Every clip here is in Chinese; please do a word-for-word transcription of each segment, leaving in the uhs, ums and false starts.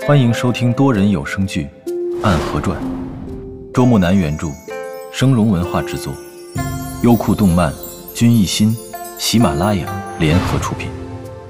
欢迎收听多人有声剧《暗河传》，周木南原著，生荣文化制作，优酷动漫、君艺新、喜马拉雅联合出品。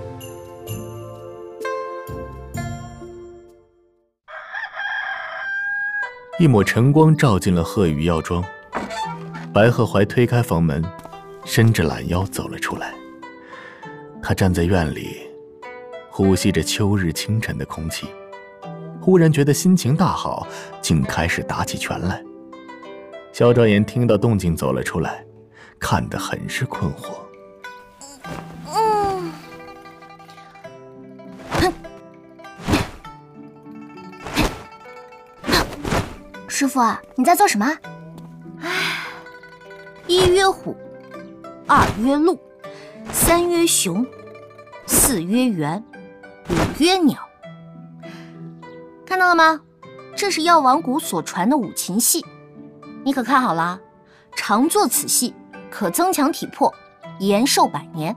一抹晨光照进了鹤羽药庄，白鹤怀推开房门，伸着懒腰走了出来。他站在院里，呼吸着秋日清晨的空气，忽然觉得心情大好，竟开始打起拳来。萧昭言听到动静走了出来，看得很是困惑。 嗯，师傅啊，你在做什么？唉，一曰虎，二曰鹿，三曰熊，四曰猿，五曰鸟。看到了吗？这是药王谷所传的五禽戏，你可看好了，常做此戏可增强体魄，延寿百年。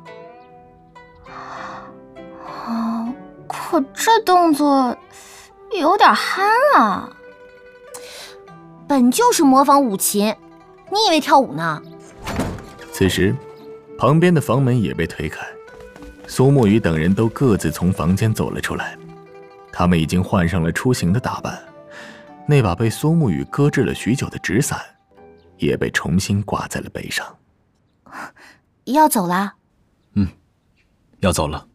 啊，可这动作有点憨啊。本就是模仿舞禽，你以为跳舞呢？ 此时，旁边的房门也被推开，苏沐雨等人都各自从房间走了出来。他们已经换上了出行的打扮，那把被苏沐雨搁置了许久的纸伞，也被重新挂在了背上。 要走了？ 嗯，要走了。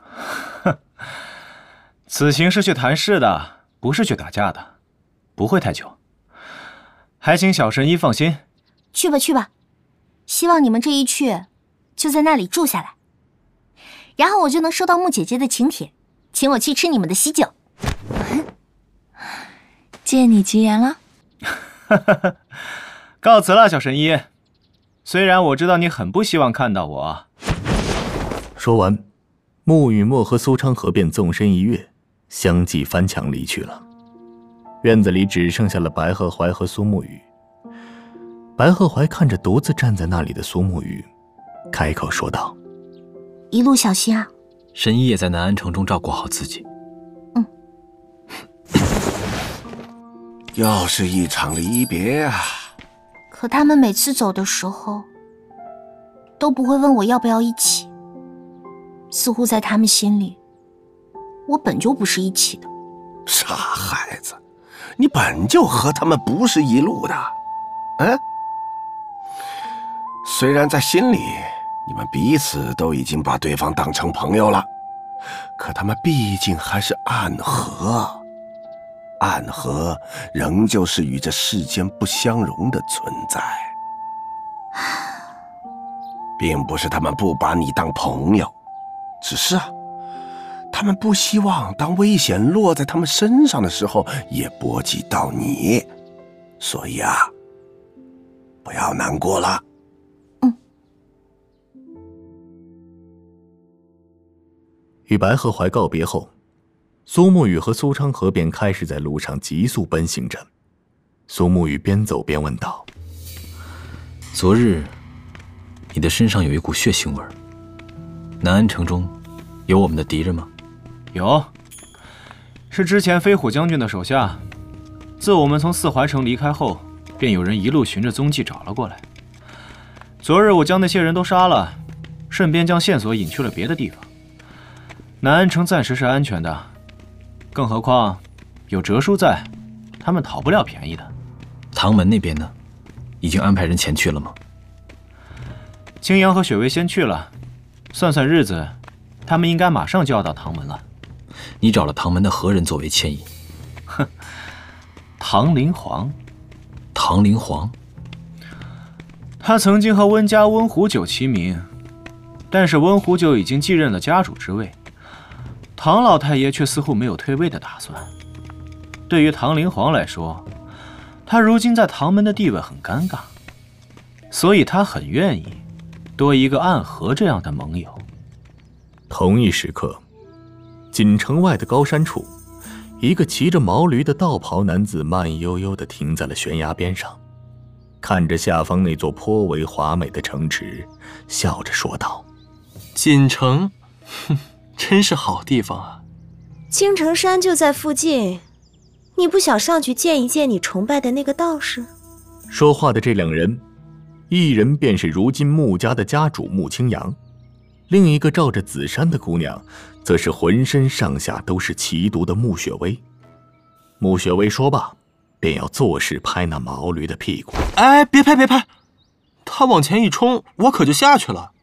此行是去谈事的，不是去打架的，不会太久。还请小神医放心。 去吧去吧，希望你们这一去，就在那里住下来，然后我就能收到穆姐姐的请帖，请我去吃你们的喜酒。 借你吉言了。 告辞了，小神医。虽然我知道你很不希望看到我。 说完，穆雨墨和苏昌河便纵身一跃，相继翻墙离去了。院子里只剩下了白鹤怀和苏沐雨。白鹤怀看着独自站在那里的苏沐雨，开口说道： 一路小心啊。 神医也在南安城中照顾好自己。 嗯。 又是一场离别啊。 可他们每次走的时候都不会问我要不要一起，似乎在他们心里我本就不是一起的。 傻孩子，你本就和他们不是一路的。嗯，虽然在心里你们彼此都已经把对方当成朋友了，可他们毕竟还是暗合，暗合仍旧是与这世间不相容的存在，并不是他们不把你当朋友，只是啊，他们不希望当危险落在他们身上的时候也波及到你，所以啊，不要难过了。 与白鹤怀告别后，苏沐雨和苏昌河便开始在路上急速奔行着。苏沐雨边走边问道： 昨日你的身上有一股血腥味，南安城中有我们的敌人吗？ 有，是之前飞虎将军的手下。自我们从四怀城离开后，便有人一路循着踪迹找了过来。昨日我将那些人都杀了，顺便将线索引去了别的地方。南安城暂时是安全的，更何况有哲叔在，他们讨不了便宜的。 唐门那边呢？已经安排人前去了吗？ 青阳和雪薇先去了，算算日子，他们应该马上就要到唐门了。 你找了唐门的何人作为牵引？ 哼，唐灵皇。 唐灵皇？ 他曾经和温家温壶酒齐名，但是温壶酒已经继任了家主之位。唐老太爷却似乎没有退位的打算。对于唐灵皇来说，他如今在唐门的地位很尴尬，所以他很愿意多一个暗河这样的盟友。 同一时刻，锦城外的高山处，一个骑着毛驴的道袍男子慢悠悠地停在了悬崖边上，看着下方那座颇为华美的城池，笑着说道： 锦城，哼，真是好地方啊！ 青城山就在附近，你不想上去见一见你崇拜的那个道士？ 说话的这两人，一人便是如今穆家的家主穆青阳，另一个罩着紫衫的姑娘，则是浑身上下都是奇毒的穆雪薇。穆雪薇说罢，便要作势拍那毛驴的屁股。 哎，别拍别拍，他往前一冲，我可就下去了。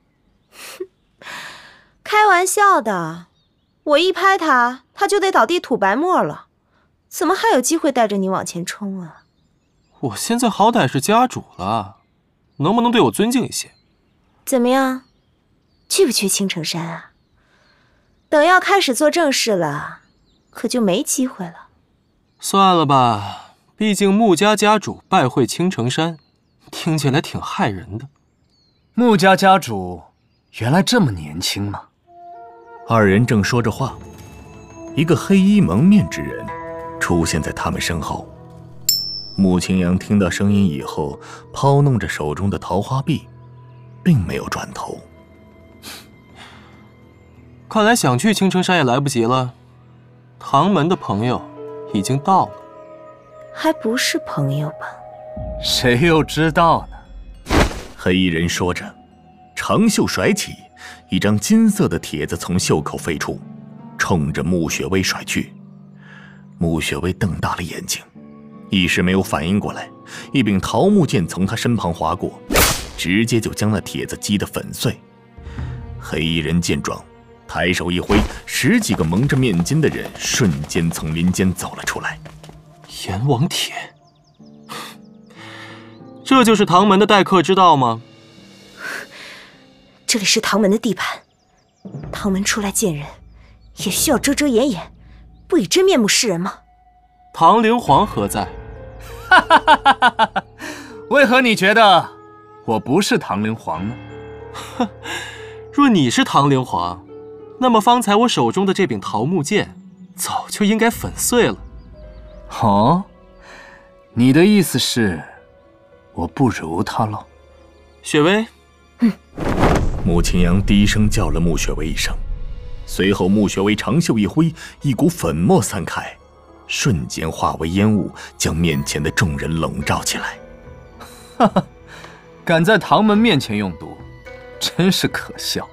开玩笑的，我一拍他，他就得倒地吐白沫了，怎么还有机会带着你往前冲啊？ 我现在好歹是家主了，能不能对我尊敬一些？ 怎么样，去不去青城山啊？等要开始做正事了，可就没机会了。 算了吧，毕竟穆家家主拜会青城山，听起来挺骇人的。 穆家家主原来这么年轻吗？ 二人正说着话，一个黑衣蒙面之人出现在他们身后。穆青阳听到声音以后，抛弄着手中的桃花臂，并没有转头。 看来想去青城山也来不及了，唐门的朋友已经到了。 还不是朋友吧？ 谁又知道呢？ 黑衣人说着，长袖甩起，一张金色的帖子从袖口飞出，冲着穆雪薇甩去。穆雪薇瞪大了眼睛，一时没有反应过来，一柄桃木剑从他身旁划过，直接就将那帖子击得粉碎。黑衣人见状，抬手一挥，十几个蒙着面巾的人瞬间从林间走了出来。 阎王帖，这就是唐门的待客之道吗？ 这里是唐门的地盘，唐门出来见人，也需要遮遮掩掩，不以真面目示人吗？ 唐灵皇何在？ 哈哈哈哈哈哈！为何你觉得我不是唐灵皇呢？ 哼，若你是唐灵皇，那么方才我手中的这柄桃木剑，早就应该粉碎了。 哦，你的意思是，我不如他喽？ 雪薇， 嗯。 穆青阳低声叫了穆雪薇一声，随后穆雪薇长袖一挥，一股粉末散开，瞬间化为烟雾，将面前的众人笼罩起来。 哈哈，敢在唐门面前用毒，真是可笑。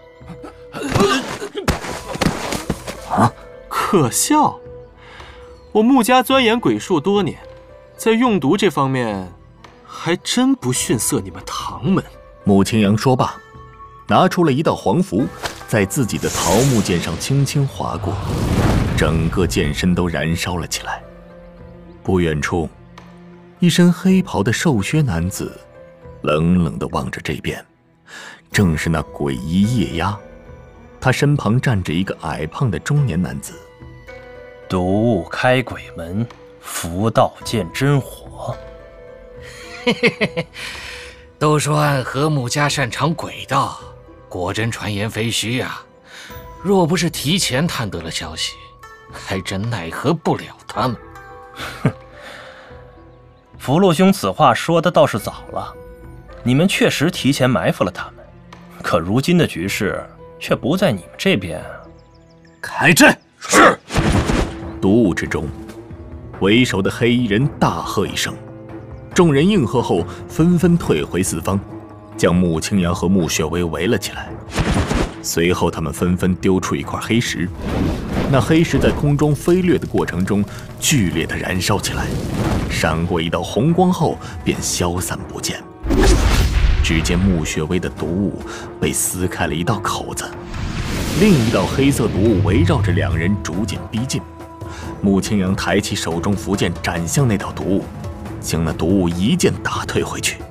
啊，可笑！我穆家钻研鬼术多年，在用毒这方面，还真不逊色你们唐门。 穆青阳说罢，拿出了一道黄符，在自己的桃木剑上轻轻划过，整个剑身都燃烧了起来。不远处，一身黑袍的瘦削男子冷冷地望着这边，正是那诡异夜鸦。他身旁站着一个矮胖的中年男子。 毒物开鬼门，符道见真火。 嘿嘿嘿嘿，都说暗河穆家擅长鬼道，果真传言非虚啊！若不是提前探得了消息，还真奈何不了他们。 哼，福禄兄此话说的倒是早了，你们确实提前埋伏了他们，可如今的局势却不在你们这边啊！ 开阵！ 是。毒雾之中，为首的黑衣人大喝一声，众人应和后纷纷退回四方，将穆青阳和穆雪薇围了起来。随后他们纷纷丢出一块黑石，那黑石在空中飞掠的过程中剧烈的燃烧起来，闪过一道红光后便消散不见。只见穆雪薇的毒雾被撕开了一道口子，另一道黑色毒雾围绕着两人逐渐逼近。穆青阳抬起手中符剑斩向那道毒雾，将那毒雾一剑打退回去。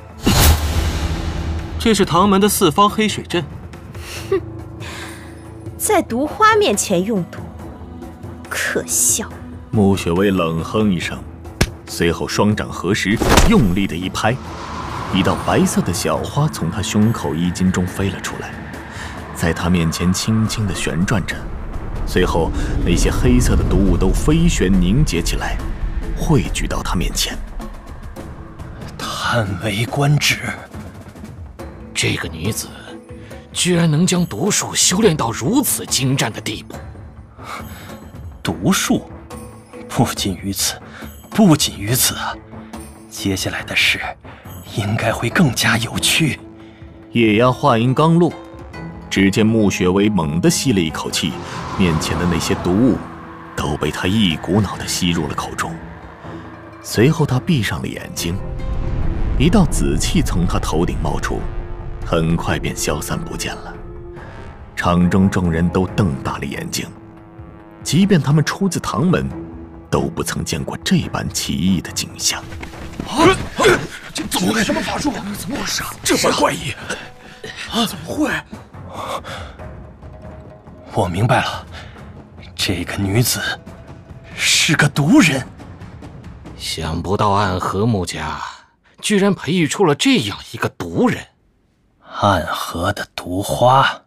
这是唐门的四方黑水阵。 哼，在毒花面前用毒，可笑。 穆雪薇冷哼一声，随后双掌合十，用力的一拍，一道白色的小花从他胸口衣襟中飞了出来，在他面前轻轻地旋转着。随后，那些黑色的毒雾都飞旋凝结起来，汇聚到他面前。 叹为观止， 这个女子居然能将毒术修炼到如此精湛的地步。 毒术。不仅于此，不仅于此啊！接下来的事应该会更加有趣。 叶押话音刚落，只见穆雪薇猛地吸了一口气，面前的那些毒物都被他一股脑地吸入了口中。随后他闭上了眼睛，一道紫气从他头顶冒出，很快便消散不见了。场中众人都瞪大了眼睛，即便他们出自唐门，都不曾见过这般奇异的景象。 啊！这怎么会？什么法术？怎么回事？这般怪异！啊！怎么会？ 我明白了，这个女子是个毒人。 想不到暗河穆家居然培育出了这样一个毒人。 暗河的毒花，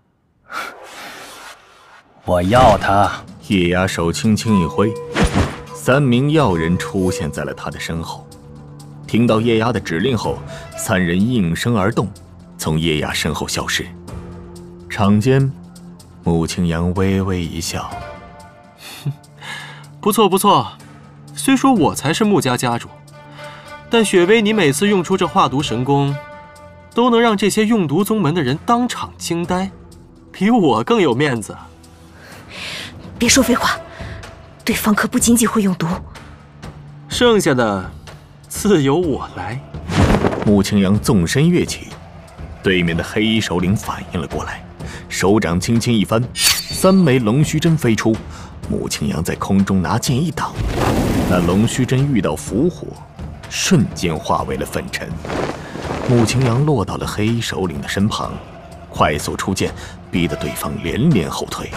我要她。 叶押手轻轻一挥，三名药人出现在了他的身后。听到叶押的指令后，三人应声而动，从叶押身后消失。场间，穆青阳微微一笑：“ 不错不错，虽说我才是穆家家主，但雪薇你每次用出这化毒神功，都能让这些用毒宗门的人当场惊呆，比我更有面子。” 别说废话，对方可不仅仅会用毒， 剩下的自由我来。 穆青阳纵身跃起，对面的黑衣首领反应了过来，手掌轻轻一翻，三枚龙须针飞出。穆青阳在空中拿剑一挡，那龙须针遇到伏火，瞬间化为了粉尘。穆青阳落到了黑衣首领的身旁，快速出剑，逼得对方连连后退。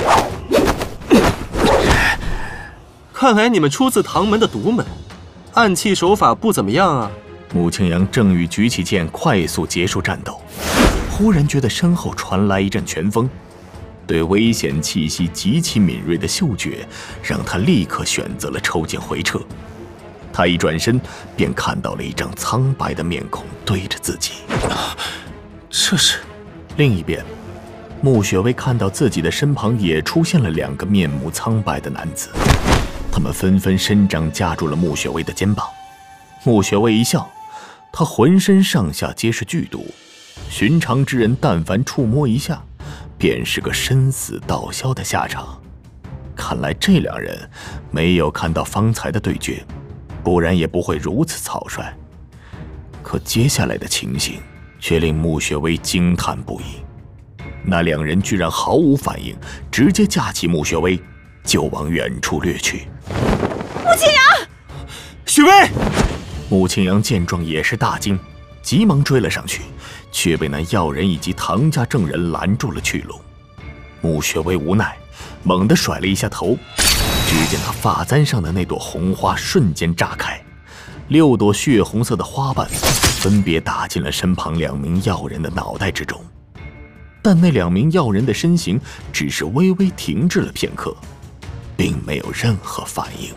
看来你们出自唐门的独门，暗器手法不怎么样啊。 穆青阳正欲举起剑快速结束战斗，忽然觉得身后传来一阵拳风，对危险气息极其敏锐的嗅觉让他立刻选择了抽剑回撤。他一转身便看到了一张苍白的面孔对着自己。 这是…… 另一边，穆雪薇看到自己的身旁也出现了两个面目苍白的男子，他们纷纷伸掌夹住了穆雪薇的肩膀。穆雪薇一笑，她浑身上下皆是剧毒，寻常之人但凡触摸一下，便是个生死道消的下场。看来这两人没有看到方才的对决，不然也不会如此草率。可接下来的情形却令穆雪薇惊叹不已，那两人居然毫无反应，直接架起穆雪薇就往远处掠去。 穆青阳， 雪薇！ 穆青阳见状也是大惊，急忙追了上去，却被那药人以及唐家证人拦住了去路。穆雪薇无奈，猛地甩了一下头，只见他发簪上的那朵红花瞬间炸开，六朵血红色的花瓣分别打进了身旁两名药人的脑袋之中。但那两名药人的身形只是微微停滞了片刻，并没有任何反应。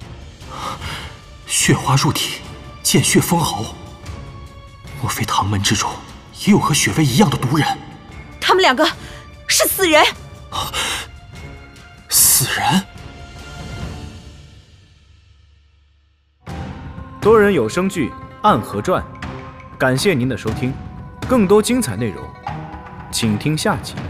血花入体，见血封喉。莫非唐门之中也有和雪薇一样的毒人？ 他们两个是死人！ 死人！ 多人有声剧《暗河传》，感谢您的收听，更多精彩内容，请听下集。